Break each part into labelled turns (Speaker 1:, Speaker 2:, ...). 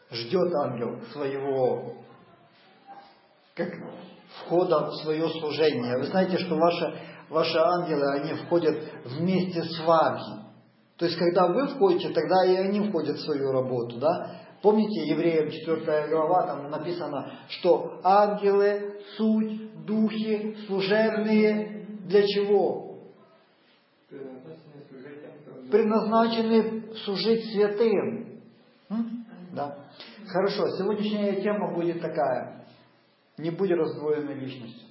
Speaker 1: ждет ангел своего как входа в свое служение. Вы знаете, что ваши ангелы, они входят вместе с вами. То есть, когда вы входите, тогда и они входят в свою работу. Да? Помните, Евреям 4 глава, там написано, что ангелы, суть, духи, служебные, для чего? Предназначены служить святым. Да. Хорошо, сегодняшняя тема будет такая. Не будь раздвоенной личностью.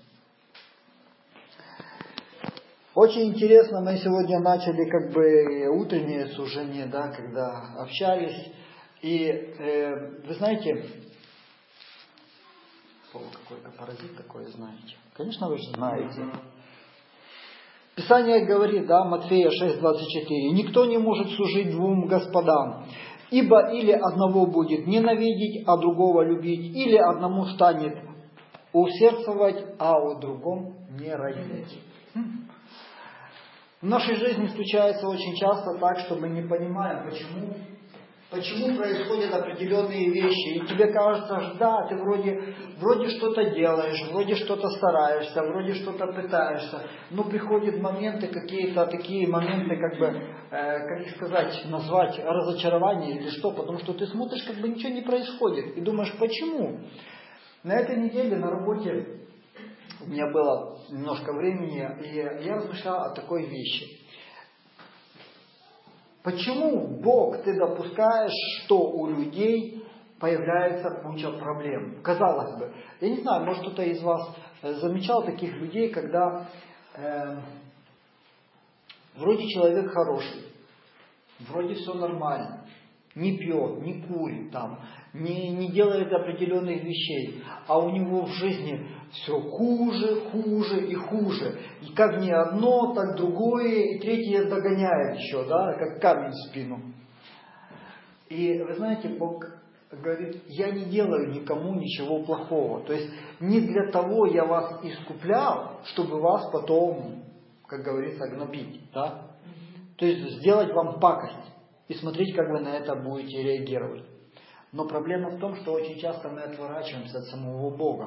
Speaker 1: Очень интересно, мы сегодня начали как бы утреннее служение, да, когда общались. И вы знаете, слово какой-то паразит такое знаете. Конечно, вы же знаете. Писание говорит, да, Матфея 6:24, «Никто не может служить двум господам, ибо или одного будет ненавидеть, а другого любить, или одному станет усердствовать, а у другом не родить». В нашей жизни случается очень часто так, что мы не понимаем, почему происходят определенные вещи. И тебе кажется, да, ты вроде что-то делаешь, вроде что-то стараешься, вроде что-то пытаешься, но приходят моменты, какие-то такие моменты, как бы, как сказать, назвать разочарование или что, потому что ты смотришь, как бы ничего не происходит, и думаешь, почему? На этой неделе на работе у меня было немножко времени, и я размышлял о такой вещи. Почему, Бог, ты допускаешь, что у людей появляется куча проблем? Казалось бы, я не знаю, может кто-то из вас замечал таких людей, когда вроде человек хороший, вроде все нормально, не пьет, не курит, там, не делает определенных вещей, а у него в жизни все хуже, хуже и хуже. И как не одно, так другое, и третье догоняет еще, да, как камень в спину. И вы знаете, Бог говорит, я не делаю никому ничего плохого. То есть не для того я вас искуплял, чтобы вас потом, как говорится, гнобить, да? То есть сделать вам пакость и смотреть, как вы на это будете реагировать. Но проблема в том, что очень часто мы отворачиваемся от самого Бога.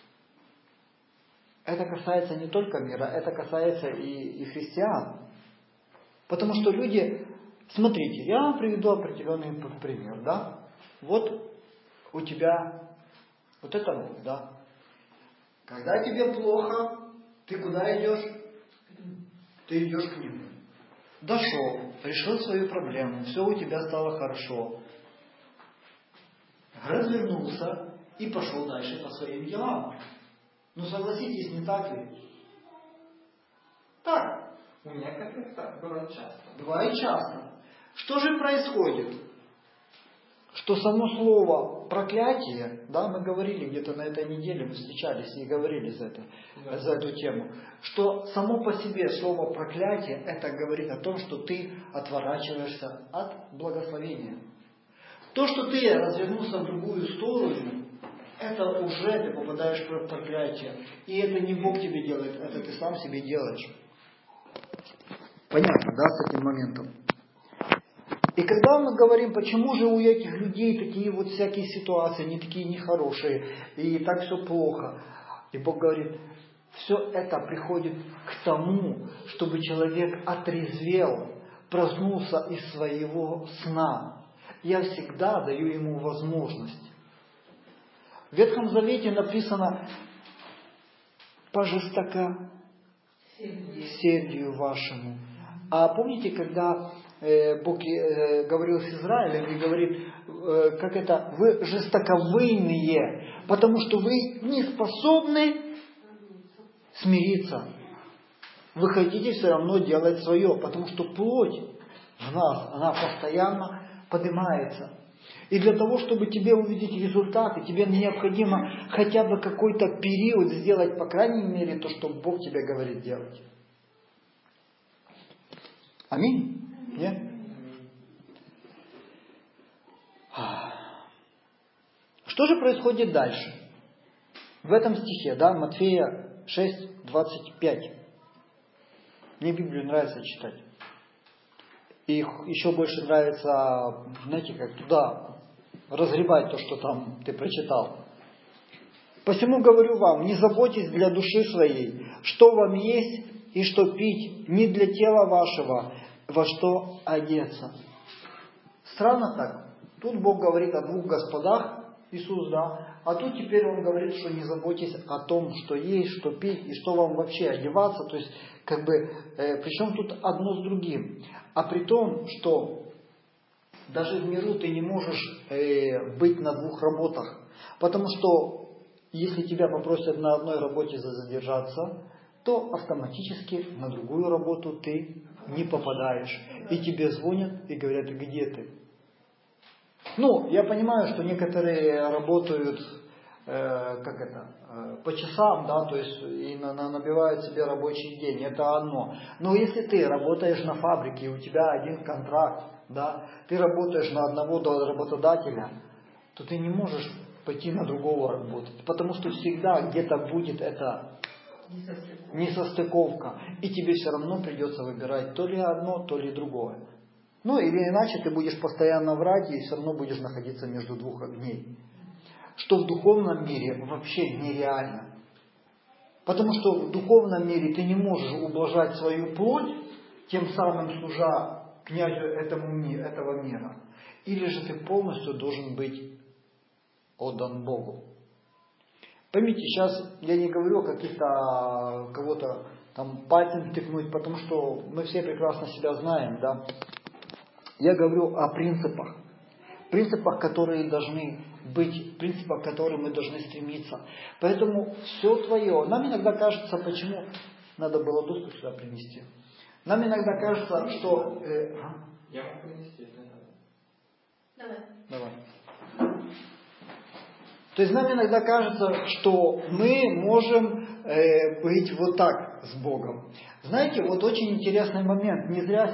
Speaker 1: Это касается не только мира, это касается и христиан. Потому что люди, смотрите, я вам приведу определенный пример, да? Вот у тебя вот это вот, да? Когда тебе плохо, ты куда идешь? Ты идешь к нему. Дошел, решил свою проблему, все у тебя стало хорошо. Развернулся и пошел дальше по своим делам. Ну согласитесь, не так ли? Так.
Speaker 2: У меня как-то так бывает часто.
Speaker 1: Бывает часто. Что же происходит? Что само слово проклятие, да, мы говорили где-то на этой неделе, мы встречались и говорили за эту тему, что само по себе слово проклятие, это говорит о том, что ты отворачиваешься от благословения. То, что ты развернулся в другую сторону, это уже ты попадаешь в проклятие. И это не Бог тебе делает, это ты сам себе делаешь. Понятно, да, с этим моментом? И когда мы говорим, почему же у этих людей такие вот всякие ситуации, они такие нехорошие, и так все плохо. И Бог говорит, все это приходит к тому, чтобы человек отрезвел, проснулся из своего сна. Я всегда даю ему возможность. В Ветхом Завете написано «пожестока сердию вашему». А помните, когда Бог говорил с Израилем и говорит, как это, вы жестоковыйные, потому что вы не способны смириться. Вы хотите все равно делать свое, потому что плоть в нас, она постоянно поднимается. И для того, чтобы тебе увидеть результаты, тебе необходимо хотя бы какой-то период сделать, по крайней мере, то, что Бог тебе говорит делать. Аминь? Нет? Что же происходит дальше? В этом стихе, да, Матфея 6:25. Мне Библию нравится читать. И еще больше нравится, знаете, как туда разгребать то, что там ты прочитал. Посему говорю вам, не заботьтесь для души своей, что вам есть и что пить, не для тела вашего, во что одеться. Странно так. Тут Бог говорит о двух господах, Иисус, да, а тут теперь Он говорит, что не заботьтесь о том, что есть, что пить и что вам вообще одеваться. То есть, причем тут одно с другим. А при том, что даже в миру ты не можешь быть на двух работах. Потому что если тебя попросят на одной работе задержаться, то автоматически на другую работу ты не попадаешь. И тебе звонят и говорят, где ты? Ну, я понимаю, что некоторые работают по часам, да, то есть и набивают себе рабочий день, это одно. Но если ты работаешь на фабрике, и у тебя один контракт, да, ты работаешь на одного работодателя, то ты не можешь пойти на другого работать, потому что всегда где-то будет это несостыковка, и тебе все равно придется выбирать то ли одно, то ли другое. Ну или иначе ты будешь постоянно врать и все равно будешь находиться между двух огней. Что в духовном мире вообще нереально. Потому что в духовном мире ты не можешь ублажать свою плоть, тем самым служа князю этого мира. Или же ты полностью должен быть отдан Богу. Поймите, сейчас я не говорю о каких-то кого-то там пальцем тыкнуть, потому что мы все прекрасно себя знаем, да. Я говорю о принципах. Принципах, которые должны быть, принципах, к которым мы должны стремиться. Поэтому все твое. Нам иногда кажется, почему надо было доску сюда принести. Нам иногда кажется, что...
Speaker 2: Я могу принести, да.
Speaker 1: Давай. То есть нам иногда кажется, что мы можем быть вот так с Богом. Знаете, вот очень интересный момент. Не зря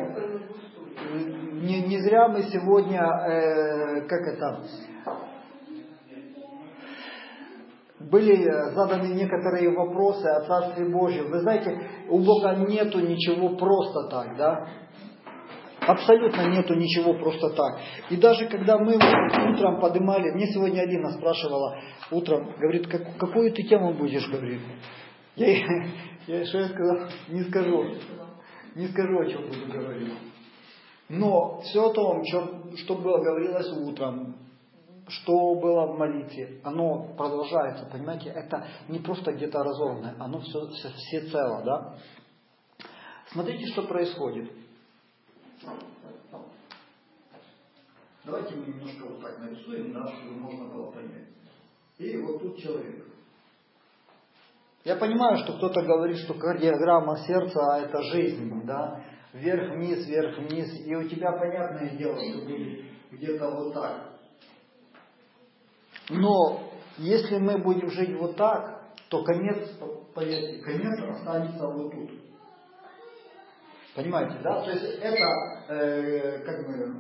Speaker 1: мы сегодня, были заданы некоторые вопросы о Царстве Божьем. Вы знаете, у Бога нету ничего просто так, да? Абсолютно нету ничего просто так. И даже когда мы утром поднимали, мне сегодня Алина спрашивала утром, говорит, какую ты тему будешь говорить? Что я сказал? Не скажу, о чем буду говорить. Но все о том, что было говорилось утром, что было в молитве, оно продолжается, понимаете? Это не просто где-то разорванное, оно все цело, да? Смотрите, что происходит. Давайте мы немножко вот так нарисуем, да, чтобы можно было понять. И вот тут человек. Я понимаю, что кто-то говорит, что кардиограмма сердца это жизнь, да, вверх-вниз, и у тебя, понятное дело, что будет где-то вот так. Но если мы будем жить вот так, то конец останется вот тут. Понимаете, да? То есть это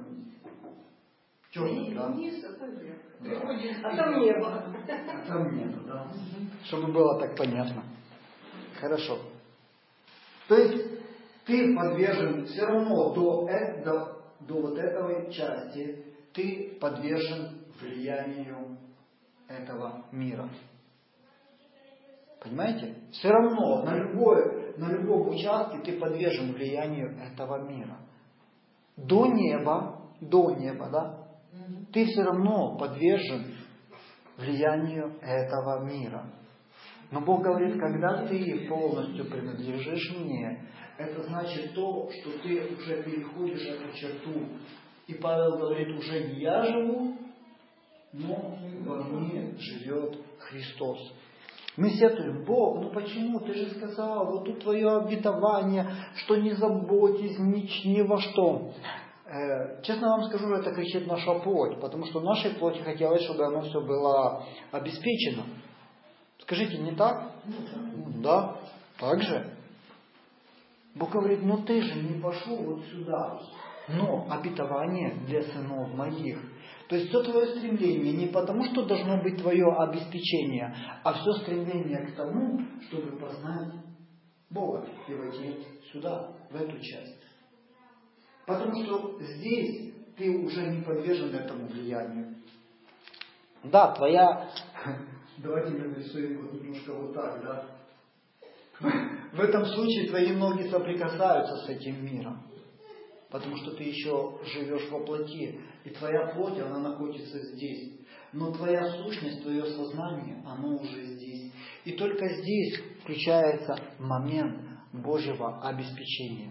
Speaker 1: черный, да?
Speaker 3: Вниз, а там вверх.
Speaker 1: Да.
Speaker 3: А там небо.
Speaker 1: А там небо, да. Чтобы было так понятно. Хорошо. То есть ты подвержен все равно до вот этой части, ты подвержен влиянию этого мира. Понимаете? Все равно на любом участке ты подвержен влиянию этого мира. До неба, да? Ты все равно подвержен влиянию этого мира. Но Бог говорит, когда ты полностью принадлежишь мне, это значит то, что ты уже переходишь эту черту. И Павел говорит, уже не я живу, но во мне живет Христос. Мы сетуем, Бог, ну почему? Ты же сказал, вот тут твое обетование, что не заботьтесь ни во что. Честно вам скажу, это кричит наша плоть, потому что нашей плоти хотелось, чтобы оно все было обеспечено. Скажите, не так? Да, так же. Бог говорит, ну ты же не пошел вот сюда, но обетование для сынов моих. То есть все твое стремление не потому, что должно быть твое обеспечение, а все стремление к тому, чтобы познать Бога и войти сюда, в эту часть. Потому что здесь ты уже не подвержен этому влиянию. Да, твоя... Давайте мы нарисуем вот немножко вот так, да? В этом случае твои ноги соприкасаются с этим миром. Потому что ты еще живешь во плоти. И твоя плоть, она находится здесь. Но твоя сущность, твое сознание, оно уже здесь. И только здесь включается момент Божьего обеспечения.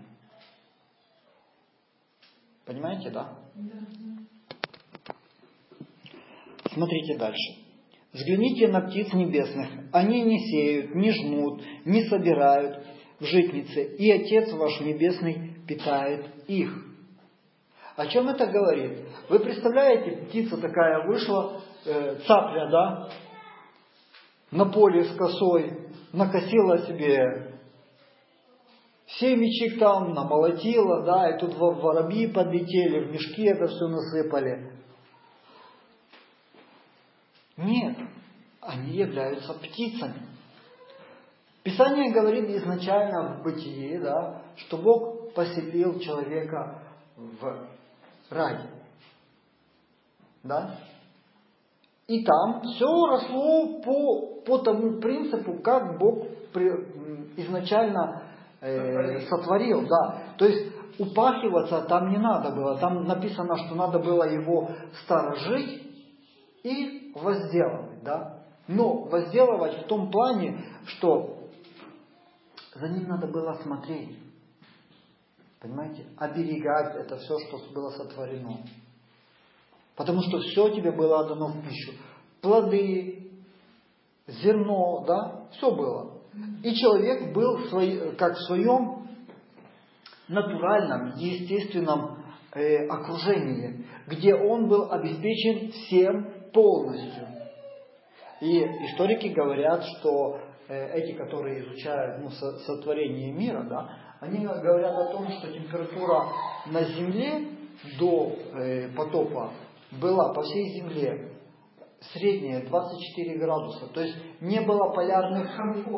Speaker 1: Понимаете, да? Смотрите дальше. Взгляните на птиц небесных. Они не сеют, не жмут, не собирают в житницы. И Отец ваш Небесный питает их. О чем это говорит? Вы представляете, птица такая вышла, цапля, да? На поле с косой, накосила себе семечек там, намолотила, да, и тут воробьи подлетели, в мешки это все насыпали. Нет, они являются птицами. Писание говорит изначально в Бытии, да, что Бог поселил человека в рай. Да? И там все росло по тому принципу, как Бог изначально сотворил. Да. То есть упахиваться там не надо было. Там написано, что надо было его сторожить и возделывать. Да? Но возделывать в том плане, что за ним надо было смотреть. Понимаете? Оберегать это все, что было сотворено. Потому что все тебе было дано в пищу. Плоды, зерно, да, все было. И человек был как в своем натуральном, естественном окружении, где он был обеспечен всем полностью. И историки говорят, что эти, которые изучают сотворение мира, да, они говорят о том, что температура на Земле до потопа была по всей Земле средняя 24 градуса. То есть не было полярных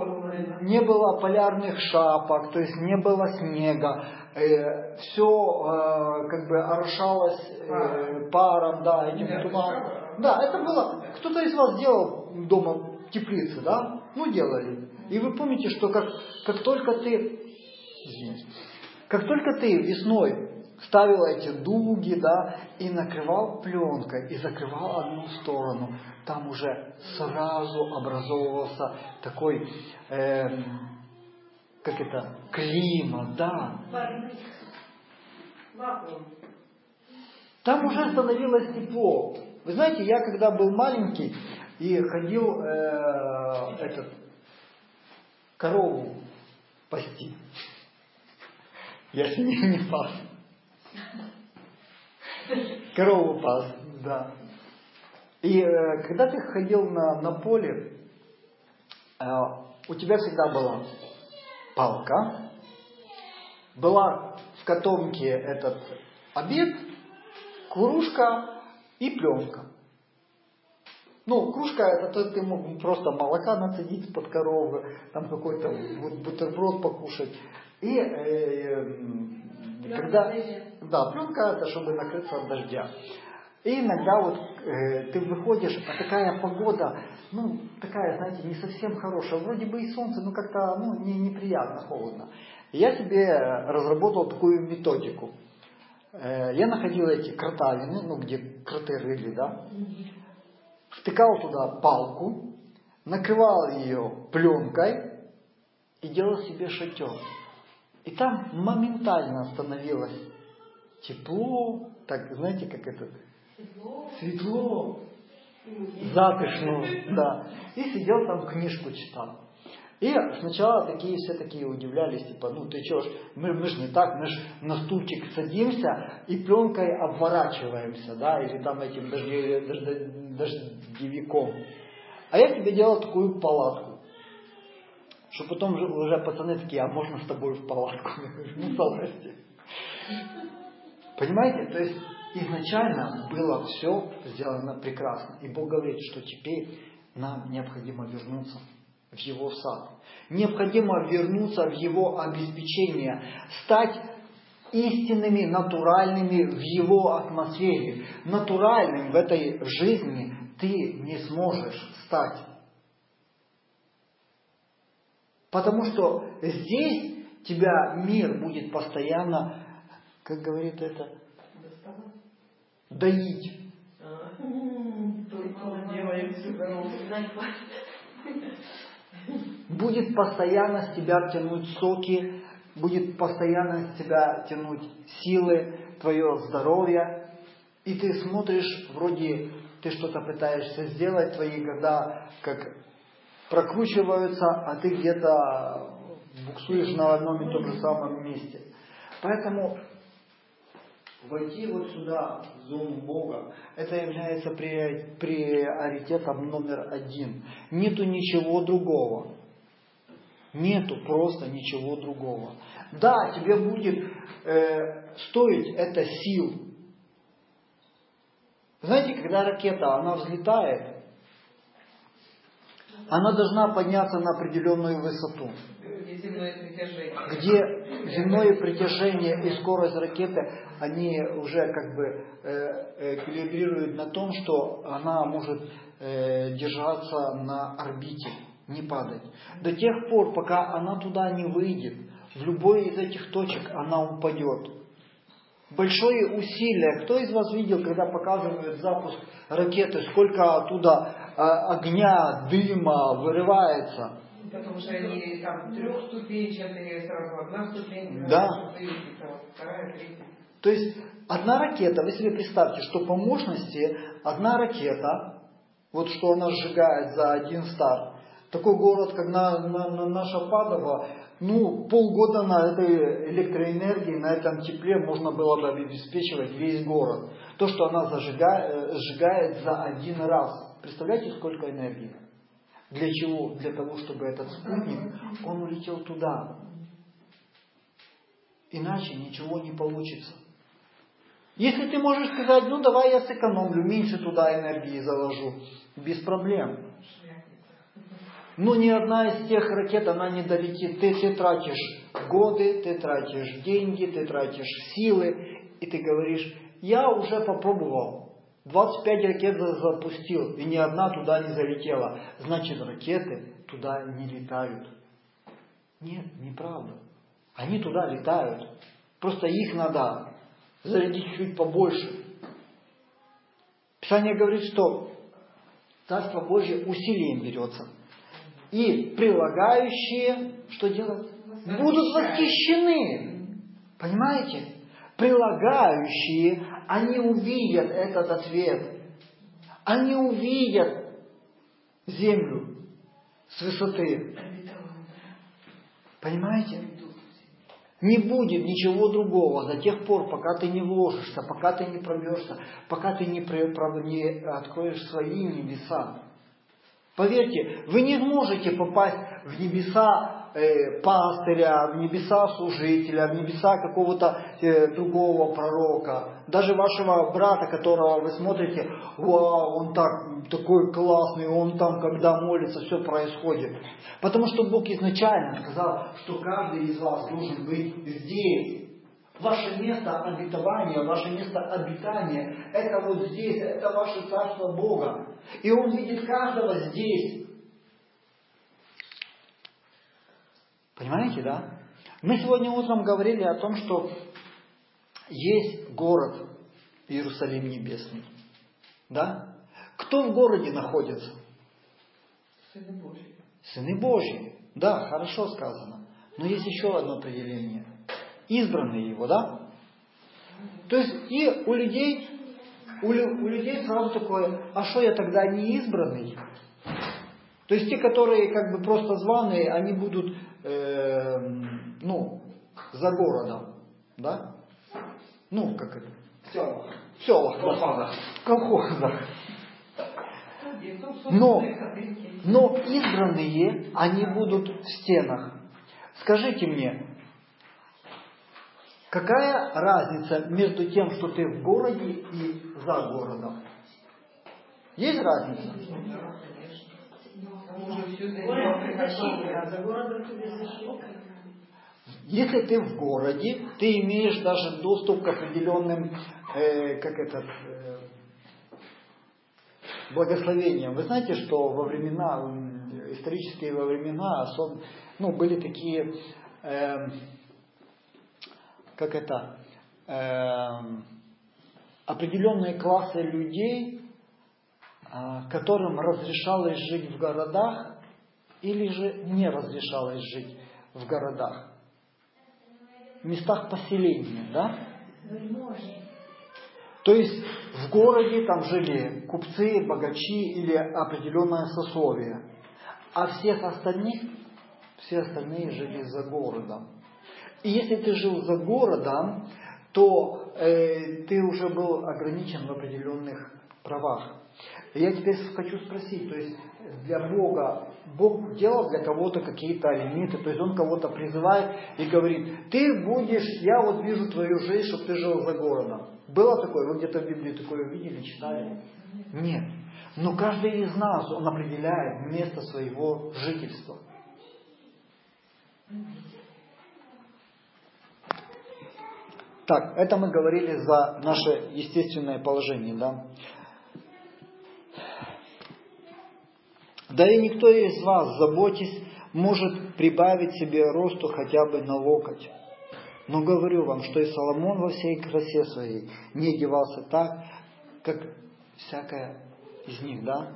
Speaker 1: шапок, то есть не было снега. Все как бы орошалось паром, да, этим туманом. Да, это было. Кто-то из вас делал дома теплицы, да? Ну, делали. И вы помните, что как только ты весной ставил эти дуги, да, и накрывал пленкой, и закрывал одну сторону, там уже сразу образовывался такой, климат, да. Там уже становилось тепло. Вы знаете, я когда был маленький и ходил корову пасти, я с ней не пас. Корову пас, да. И когда ты ходил на поле, у тебя всегда была палка, была в котомке этот обед, кружка и пленка. Ну, кружка, это ты мог просто молока нацедить под коровы, там какой-то бутерброд покушать. И когда... Да, пленка это чтобы накрыться от дождя. И иногда ты выходишь, а такая погода, такая, знаете, не совсем хорошая. Вроде бы и солнце, но как-то, неприятно, холодно. И я себе разработал такую методику. Я находил эти кротовины, где кроты рыли, да, втыкал туда палку, накрывал ее пленкой и делал себе шатер. И там моментально становилось тепло, так, знаете, как светло, затишно, да. И сидел там, книжку читал. И сначала все такие удивлялись, типа, ты чё ж, мы ж не так, мы ж на стульчик садимся и пленкой обворачиваемся, да, или там этим дождевиком. А я тебе делал такую палатку, что потом уже пацаны такие, а можно с тобой в палатку? Слабости. Понимаете, то есть изначально было все сделано прекрасно. И Бог говорит, что теперь нам необходимо вернуться в Его сад. Необходимо вернуться в Его обеспечение. Стать истинными, натуральными в его атмосфере. Натуральным в этой жизни ты не сможешь стать. Потому что здесь тебя мир будет постоянно, как говорит это, доить. Будет постоянно с тебя тянуть соки, будет постоянно с тебя тянуть силы, твое здоровье. И ты смотришь, вроде ты что-то пытаешься сделать, твои года как прокручиваются, а ты где-то буксуешь на одном и том же самом месте. Поэтому войти вот сюда, в зону Бога, это является приоритетом номер один. Нету ничего другого. Нету просто ничего другого. Да, тебе будет стоить это сил. Знаете, когда ракета, она взлетает, она должна подняться на определенную высоту. Где земное притяжение и скорость ракеты, они уже как бы эквилибрируют на том, что она может держаться на орбите, не падать. До тех пор, пока она туда не выйдет, в любой из этих точек она упадет. Большое усилие. Кто из вас видел, когда показывают запуск ракеты, сколько оттуда огня, дыма вырывается?
Speaker 2: Потому что они там трехступенчатые, сразу одна ступень,
Speaker 1: да.
Speaker 2: Вторая, третья.
Speaker 1: То есть одна ракета, вы себе представьте, что по мощности одна ракета, вот что она сжигает за один старт, такой город, как наша Падова, полгода на этой электроэнергии, на этом тепле можно было бы обеспечивать весь город. То, что она сжигает за один раз. Представляете, сколько энергии? Для чего? Для того, чтобы этот спутник, он улетел туда. Иначе ничего не получится. Если ты можешь сказать, давай я сэкономлю, меньше туда энергии заложу, без проблем. Но ни одна из тех ракет, она не долетит. Ты тратишь годы, ты тратишь деньги, ты тратишь силы, и ты говоришь, я уже попробовал. 25 ракет запустил, и ни одна туда не залетела. Значит, ракеты туда не летают. Нет, неправда. Они туда летают. Просто их надо зарядить чуть побольше. Писание говорит, что Царство Божье усилием берется. И прилагающие, что делать? Будут восхищены. Понимаете? Прилагающие, они увидят этот ответ. Они увидят землю с высоты. Понимаете? Не будет ничего другого до тех пор, пока ты не вложишься, пока ты не пробьешься, пока ты не откроешь свои небеса. Поверьте, вы не можете попасть в небеса пастыря, в небеса служителя, в небеса какого-то другого пророка. Даже вашего брата, которого вы смотрите, вау, он такой классный, он там, когда молится, все происходит. Потому что Бог изначально сказал, что каждый из вас должен быть здесь. Ваше место обетования, ваше место обитания, это вот здесь, это ваше царство Бога. И Он видит каждого здесь. Понимаете, да? Мы сегодня утром говорили о том, что есть город Иерусалим Небесный. Да? Кто в городе находится?
Speaker 2: Сыны Божьи.
Speaker 1: Сыны Божьи. Да, хорошо сказано. Но есть еще одно определение. Избранные его, да? То есть и у людей сразу такое, а что я тогда не избранный? То есть те, которые как бы просто званые, они будут за городом, да? Как это? В селах, в колхозах. Но избранные, они будут в стенах. Скажите мне, какая разница между тем, что ты в городе и за городом? Есть разница? если ты в городе, ты имеешь даже доступ к определенным, благословениям. Вы знаете, что во времена, исторические во времена, были такие, определенные классы людей, которым разрешалось жить в городах, или же не разрешалось жить в городах, в местах поселения, да? То есть в городе там жили купцы, богачи или определенное сословие, а все остальные жили за городом. И если ты жил за городом, то ты уже был ограничен в определенных правах. Я теперь хочу спросить, то есть для Бога, Бог делал для кого-то какие-то лимиты, то есть Он кого-то призывает и говорит, ты будешь, я вот вижу твою жизнь, чтобы ты жил за городом. Было такое? Вы где-то в Библии такое видели, читали? Нет. Но каждый из нас, он определяет место своего жительства. Так, это мы говорили за наше естественное положение, да? Да и никто из вас, заботясь, может прибавить себе росту хотя бы на локоть. Но говорю вам, что и Соломон во всей красе своей не одевался так, как всякая из них, да?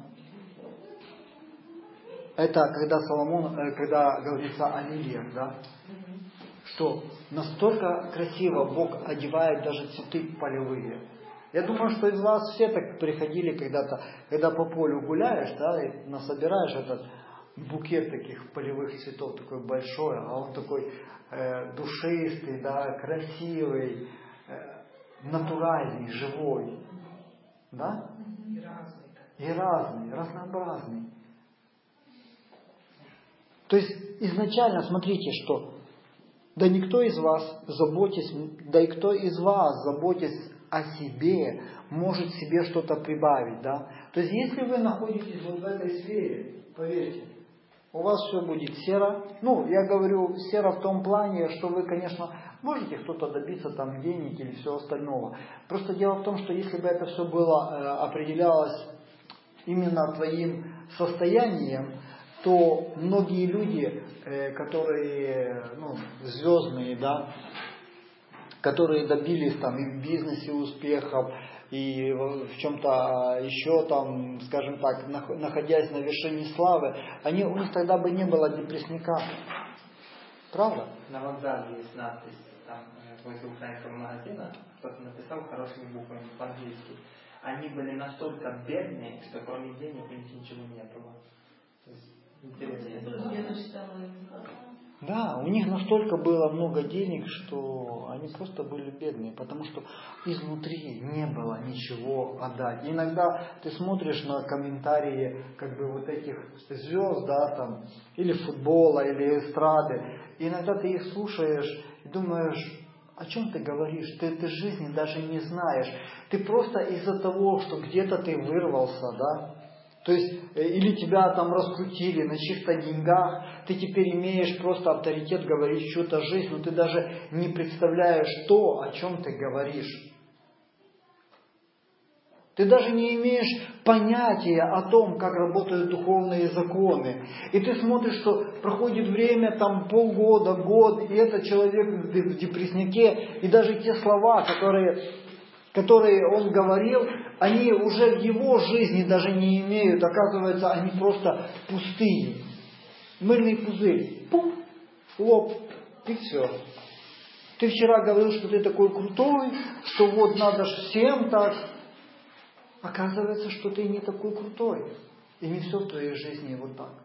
Speaker 1: Это когда говорится о лилиях, да? Что настолько красиво Бог одевает даже цветы полевые. Я думаю, что из вас все так приходили когда-то, когда по полю гуляешь, да, и насобираешь этот букет таких полевых цветов, такой большой, а он такой душистый, да, красивый, натуральный, живой. Да? И разный, разнообразный. То есть изначально смотрите, что да никто из вас, заботясь о себе, может себе что-то прибавить, да? То есть если вы находитесь вот в этой сфере, поверьте, у вас все будет серо. Я говорю серо в том плане, что вы, конечно, можете кто-то добиться там денег или всего остального. Просто дело в том, что если бы это все было, определялось именно твоим состоянием, то многие люди, которые, звездные, да, которые добились там и в бизнесе успехов, и в чем-то еще там, скажем так, находясь на вершине славы, у них тогда бы не было депрессника. Правда?
Speaker 3: На вокзале есть надпись, там, возле украинского магазина, кто-то написал хорошими буквами по-английски. Они были настолько бедные, что кроме денег у них ничего не было.
Speaker 1: Да, у них настолько было много денег, что они просто были бедные, потому что изнутри не было ничего отдать. И иногда ты смотришь на комментарии вот этих звезд, да, там, или футбола, или эстрады, и иногда ты их слушаешь и думаешь, о чем ты говоришь? Ты жизни даже не знаешь. Ты просто из-за того, что где-то ты вырвался, да, то есть, или тебя там раскрутили на чьих-то деньгах, ты теперь имеешь просто авторитет говорить чью-то жизнь, но ты даже не представляешь то, о чем ты говоришь. Ты даже не имеешь понятия о том, как работают духовные законы. И ты смотришь, что проходит время, там полгода, год, и этот человек в депрессняке, и даже те слова, которые он говорил, они уже в его жизни даже не имеют. Оказывается, они просто пустые. Мыльный пузырь. Пух, лоб, и все. Ты вчера говорил, что ты такой крутой, что вот надо ж всем так. Оказывается, что ты не такой крутой. И не все в твоей жизни вот так.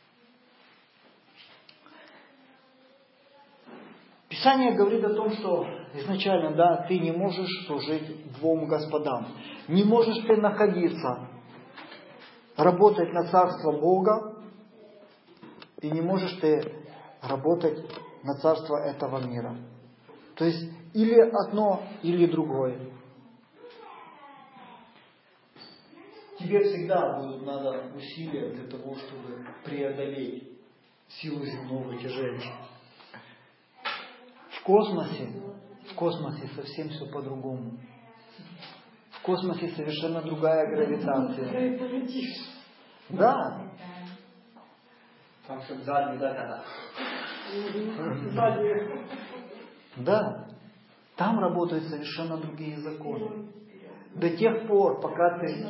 Speaker 1: Писание говорит о том, что изначально, да, ты не можешь служить двум господам. Не можешь ты находиться, работать на царство Бога, и не можешь ты работать на царство этого мира. То есть или одно, или другое. Тебе всегда будут надо усилия для того, чтобы преодолеть силу земного тяжения. В космосе совсем все по-другому. В космосе совершенно другая гравитация. Да.
Speaker 3: Там, чтобы заднюю дать надо.
Speaker 1: Да. Там работают совершенно другие законы. До тех пор, пока ты...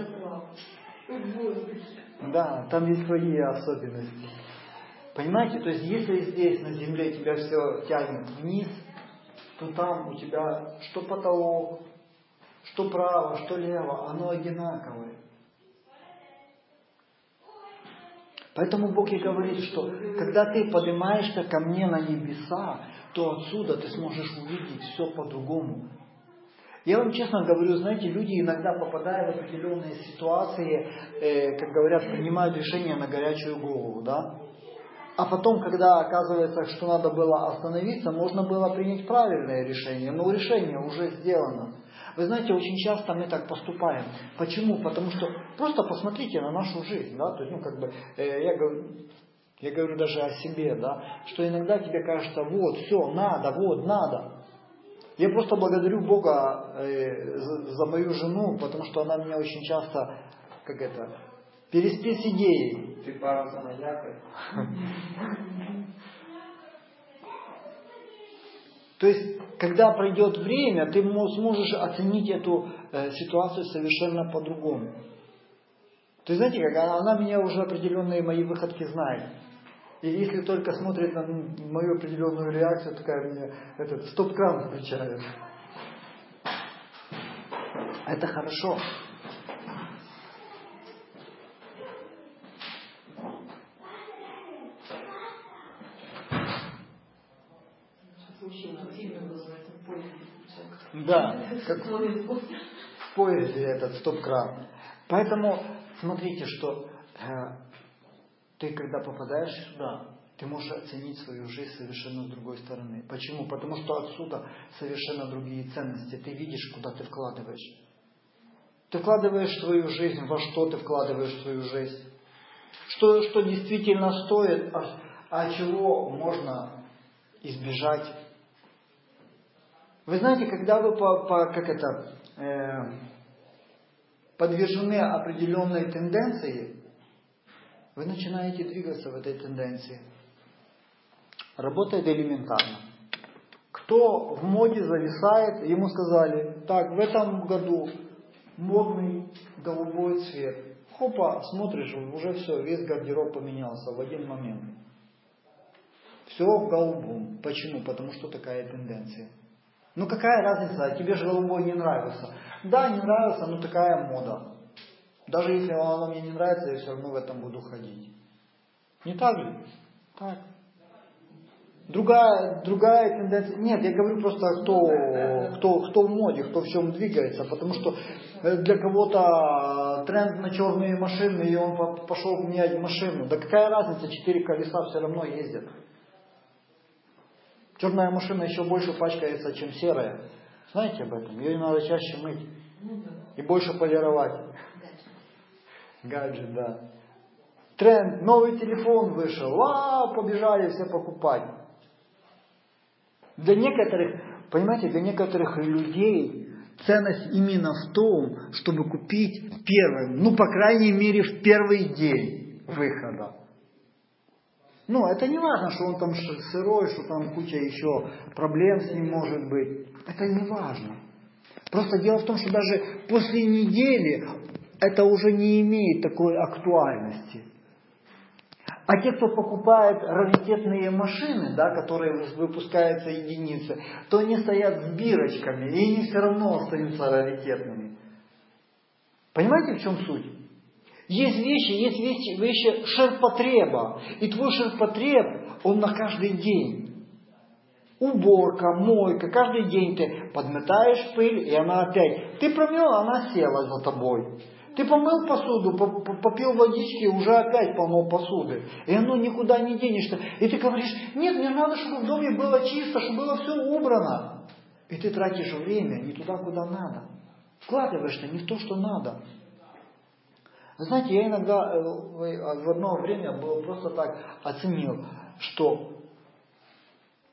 Speaker 1: Да, там есть свои особенности. Понимаете, то есть если здесь на Земле тебя все тянет вниз, то там у тебя что потолок, что право, что лево, оно одинаковое. Поэтому Бог и говорит, что когда ты поднимаешься ко мне на небеса, то отсюда ты сможешь увидеть все по-другому. Я вам честно говорю, знаете, люди иногда попадая в определенные ситуации, как говорят, принимают решения на горячую голову, да? А потом, когда оказывается, что надо было остановиться, можно было принять правильное решение, но решение уже сделано. Вы знаете, очень часто мы так поступаем. Почему? Потому что просто посмотрите на нашу жизнь, да, то есть, я говорю даже о себе, да, что иногда тебе кажется, вот, все, надо. Я просто благодарю Бога за мою жену, потому что она меня очень часто, переспит с идеей.
Speaker 3: Ты паруса на якорь.
Speaker 1: То есть, когда пройдет время, ты сможешь оценить эту ситуацию совершенно по-другому. То есть, знаете, как она меня уже определенные мои выходки знает. И если только смотрит на мою определенную реакцию, такая мне стоп-кран включает. Это хорошо. Да, как в поезде этот стоп-кран. Поэтому смотрите, что ты, когда попадаешь сюда, ты можешь оценить свою жизнь совершенно с другой стороны. Почему? Потому что отсюда совершенно другие ценности. Ты видишь, куда ты вкладываешь. Ты вкладываешь свою жизнь, во что ты вкладываешь свою жизнь. Что действительно стоит, а чего можно избежать. Вы знаете, когда вы подвержены определенной тенденции, вы начинаете двигаться в этой тенденции. Работает элементарно. Кто в моде зависает, ему сказали, так, в этом году модный голубой цвет. Хопа, смотришь, уже все, весь гардероб поменялся в один момент. Все в голубом. Почему? Потому что такая тенденция. Ну какая разница, тебе же голубой не нравится. Да, не нравится, но такая мода. Даже если оно мне не нравится, я все равно в этом буду ходить. Не так ли? Так. Другая тенденция. Нет, я говорю просто, кто в моде, кто в чем двигается. Потому что для кого-то тренд на черные машины, и он пошел менять машину. Да какая разница, 4 колеса все равно ездят. Черная машина еще больше пачкается, чем серая. Знаете об этом? Ее надо чаще мыть. И больше полировать. Гаджет, да. Тренд, новый телефон вышел. Побежали все покупать. Для некоторых, понимаете, для некоторых людей ценность именно в том, чтобы купить первым, по крайней мере, в первый день выхода. Это не важно, что он там сырой, что там куча еще проблем с ним может быть. Это не важно. Просто дело в том, что даже после недели это уже не имеет такой актуальности. А те, кто покупает раритетные машины, да, которые выпускаются единицы, то они стоят с бирочками, и они все равно остаются раритетными. Понимаете, в чем суть? Есть вещи ширпотреба. И твой ширпотреб, он на каждый день. Уборка, мойка, каждый день ты подметаешь пыль, и она опять. Ты промел, она села за тобой. Ты помыл посуду, попил водички, уже опять помыл посуды. И оно никуда не денешься. И ты говоришь, нет, мне надо, чтобы в доме было чисто, чтобы было все убрано. И ты тратишь время не туда, куда надо. Вкладываешься не в то, что надо. Знаете, я иногда в одно время был просто так оценил, что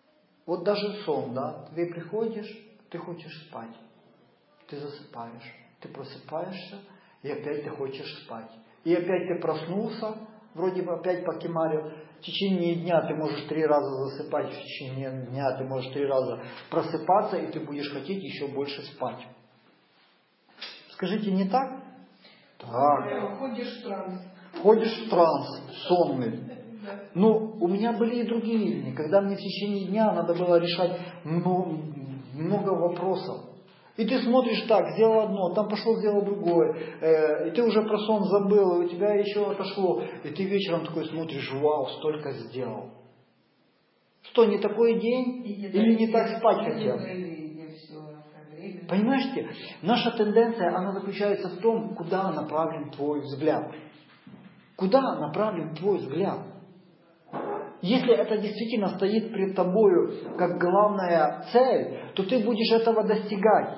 Speaker 1: Вот даже сон, да, ты приходишь, ты хочешь спать, ты засыпаешь, ты просыпаешься, и опять ты хочешь спать. И опять ты проснулся, вроде бы опять по кемарю, в течение дня ты можешь 3 раза засыпать, в течение дня ты можешь 3 раза просыпаться, и ты будешь хотеть еще больше спать. Скажите, не так? Так.
Speaker 2: Входишь в транс.
Speaker 1: Входишь в транс сонный. Ну, у меня были и другие дни, когда мне в течение дня надо было решать много вопросов. И ты смотришь так, сделал одно, там пошел, сделал другое, и ты уже про сон забыл, и у тебя еще отошло, и ты вечером такой смотришь, вау, столько сделал. Что, не такой день? Или не так спать хотел? Понимаете, наша тенденция, она заключается в том, куда направлен твой взгляд. Куда направлен твой взгляд? Если это действительно стоит перед тобою как главная цель, то ты будешь этого достигать.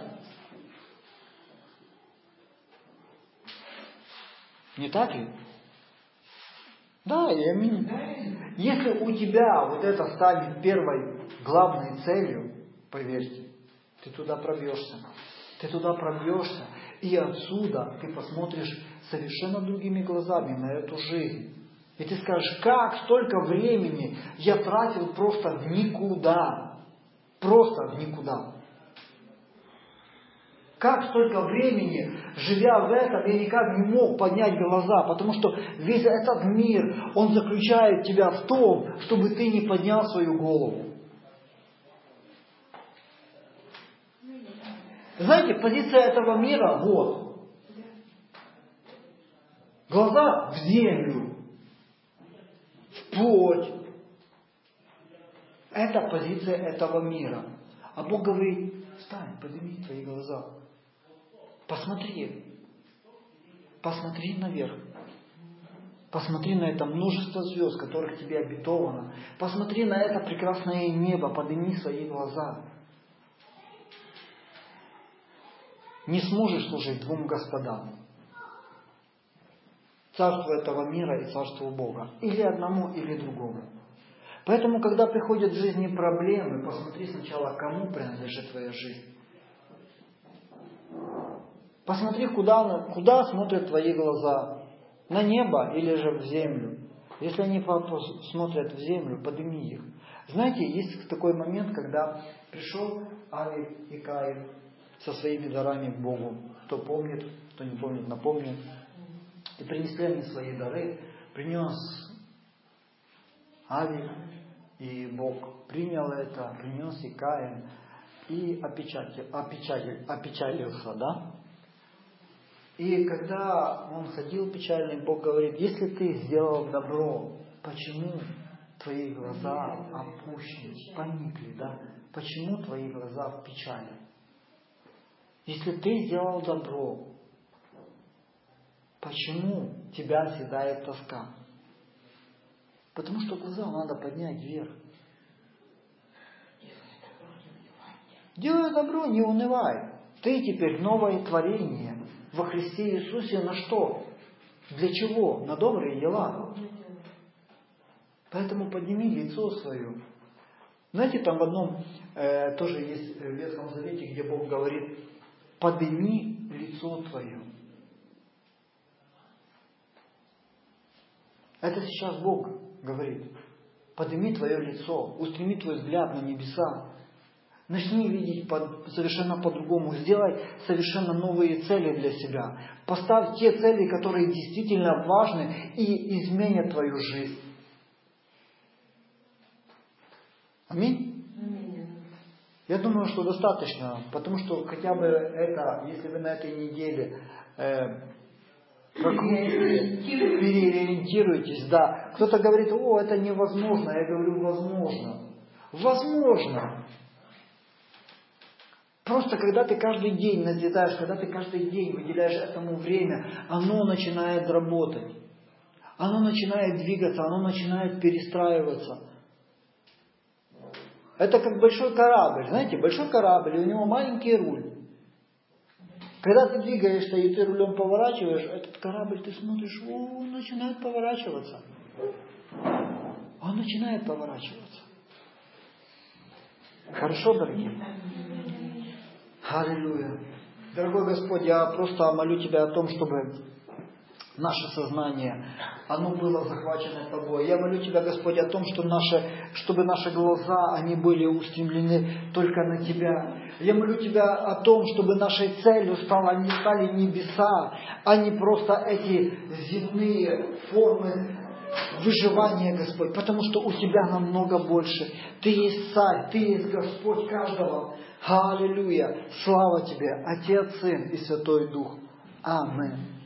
Speaker 1: Не так ли? Да, и аминь. Если у тебя вот это станет первой главной целью, поверьте, ты туда пробьешься. Ты туда пробьешься, и отсюда ты посмотришь совершенно другими глазами на эту жизнь. И ты скажешь, как столько времени я тратил просто в никуда. Просто в никуда. Как столько времени, живя в этом, я никак не мог поднять глаза, потому что весь этот мир, он заключает тебя в том, чтобы ты не поднял свою голову. Знаете, позиция этого мира, вот. Глаза в землю. В плоть. Это позиция этого мира. А Бог говорит, встань, подними твои глаза. Посмотри. Посмотри наверх. Посмотри на это множество звезд, которых тебе обетовано. Посмотри на это прекрасное небо, подними свои глаза. Не сможешь служить 2 господам. Царству этого мира и царству Бога. Или одному, или другому. Поэтому, когда приходят в жизни проблемы, посмотри сначала, кому принадлежит твоя жизнь. Посмотри, куда смотрят твои глаза. На небо или же в землю. Если они смотрят в землю, подними их. Знаете, есть такой момент, когда пришел Авель и Каин со своими дарами к Богу. Кто помнит, кто не помнит, напомню. И принесли они свои дары. Принес Авель, и Бог принял это, принес и Каин, и опечалился, да? И когда он ходил печальный, Бог говорит, если ты сделал добро, почему твои глаза опущены, поникли, да? Почему твои глаза в печали? Если ты сделал добро, почему тебя съедает тоска? Потому что глаза надо поднять вверх. Делай добро, не унывай. Ты теперь новое творение во Христе Иисусе на что? Для чего? На добрые дела. Поэтому подними лицо свое. Знаете, там в одном тоже есть в Ветхом Завете, где Бог говорит, подними лицо твое. Это сейчас Бог говорит. Подними твое лицо, устреми твой взгляд на небеса. Начни видеть совершенно по-другому. Сделай совершенно новые цели для себя. Поставь те цели, которые действительно важны и изменят твою жизнь. Аминь? Я думаю, что достаточно, потому что хотя бы это, если вы на этой неделе переориентируетесь, да. Кто-то говорит, это невозможно. Я говорю, возможно. Возможно. Просто когда ты каждый день назидаешь, когда ты каждый день выделяешь этому время, оно начинает работать. Оно начинает двигаться, оно начинает перестраиваться. Это как большой корабль. Знаете, большой корабль, и у него маленький руль. Когда ты двигаешься и ты рулем поворачиваешь, этот корабль, ты смотришь, он начинает поворачиваться. Он начинает поворачиваться. Хорошо, дорогие? Аллилуйя. Дорогой Господь, я просто молю Тебя о том, чтобы наше сознание, оно было захвачено Тобой. Я молю Тебя, Господь, о том, чтобы наши глаза, они были устремлены только на Тебя. Я молю Тебя о том, чтобы нашей целью стали небеса, а не просто эти земные формы выживания, Господь. Потому что у Тебя намного больше. Ты есть Царь, Ты есть Господь каждого. Аллилуйя. Слава Тебе, Отец, Сын и Святой Дух. Аминь.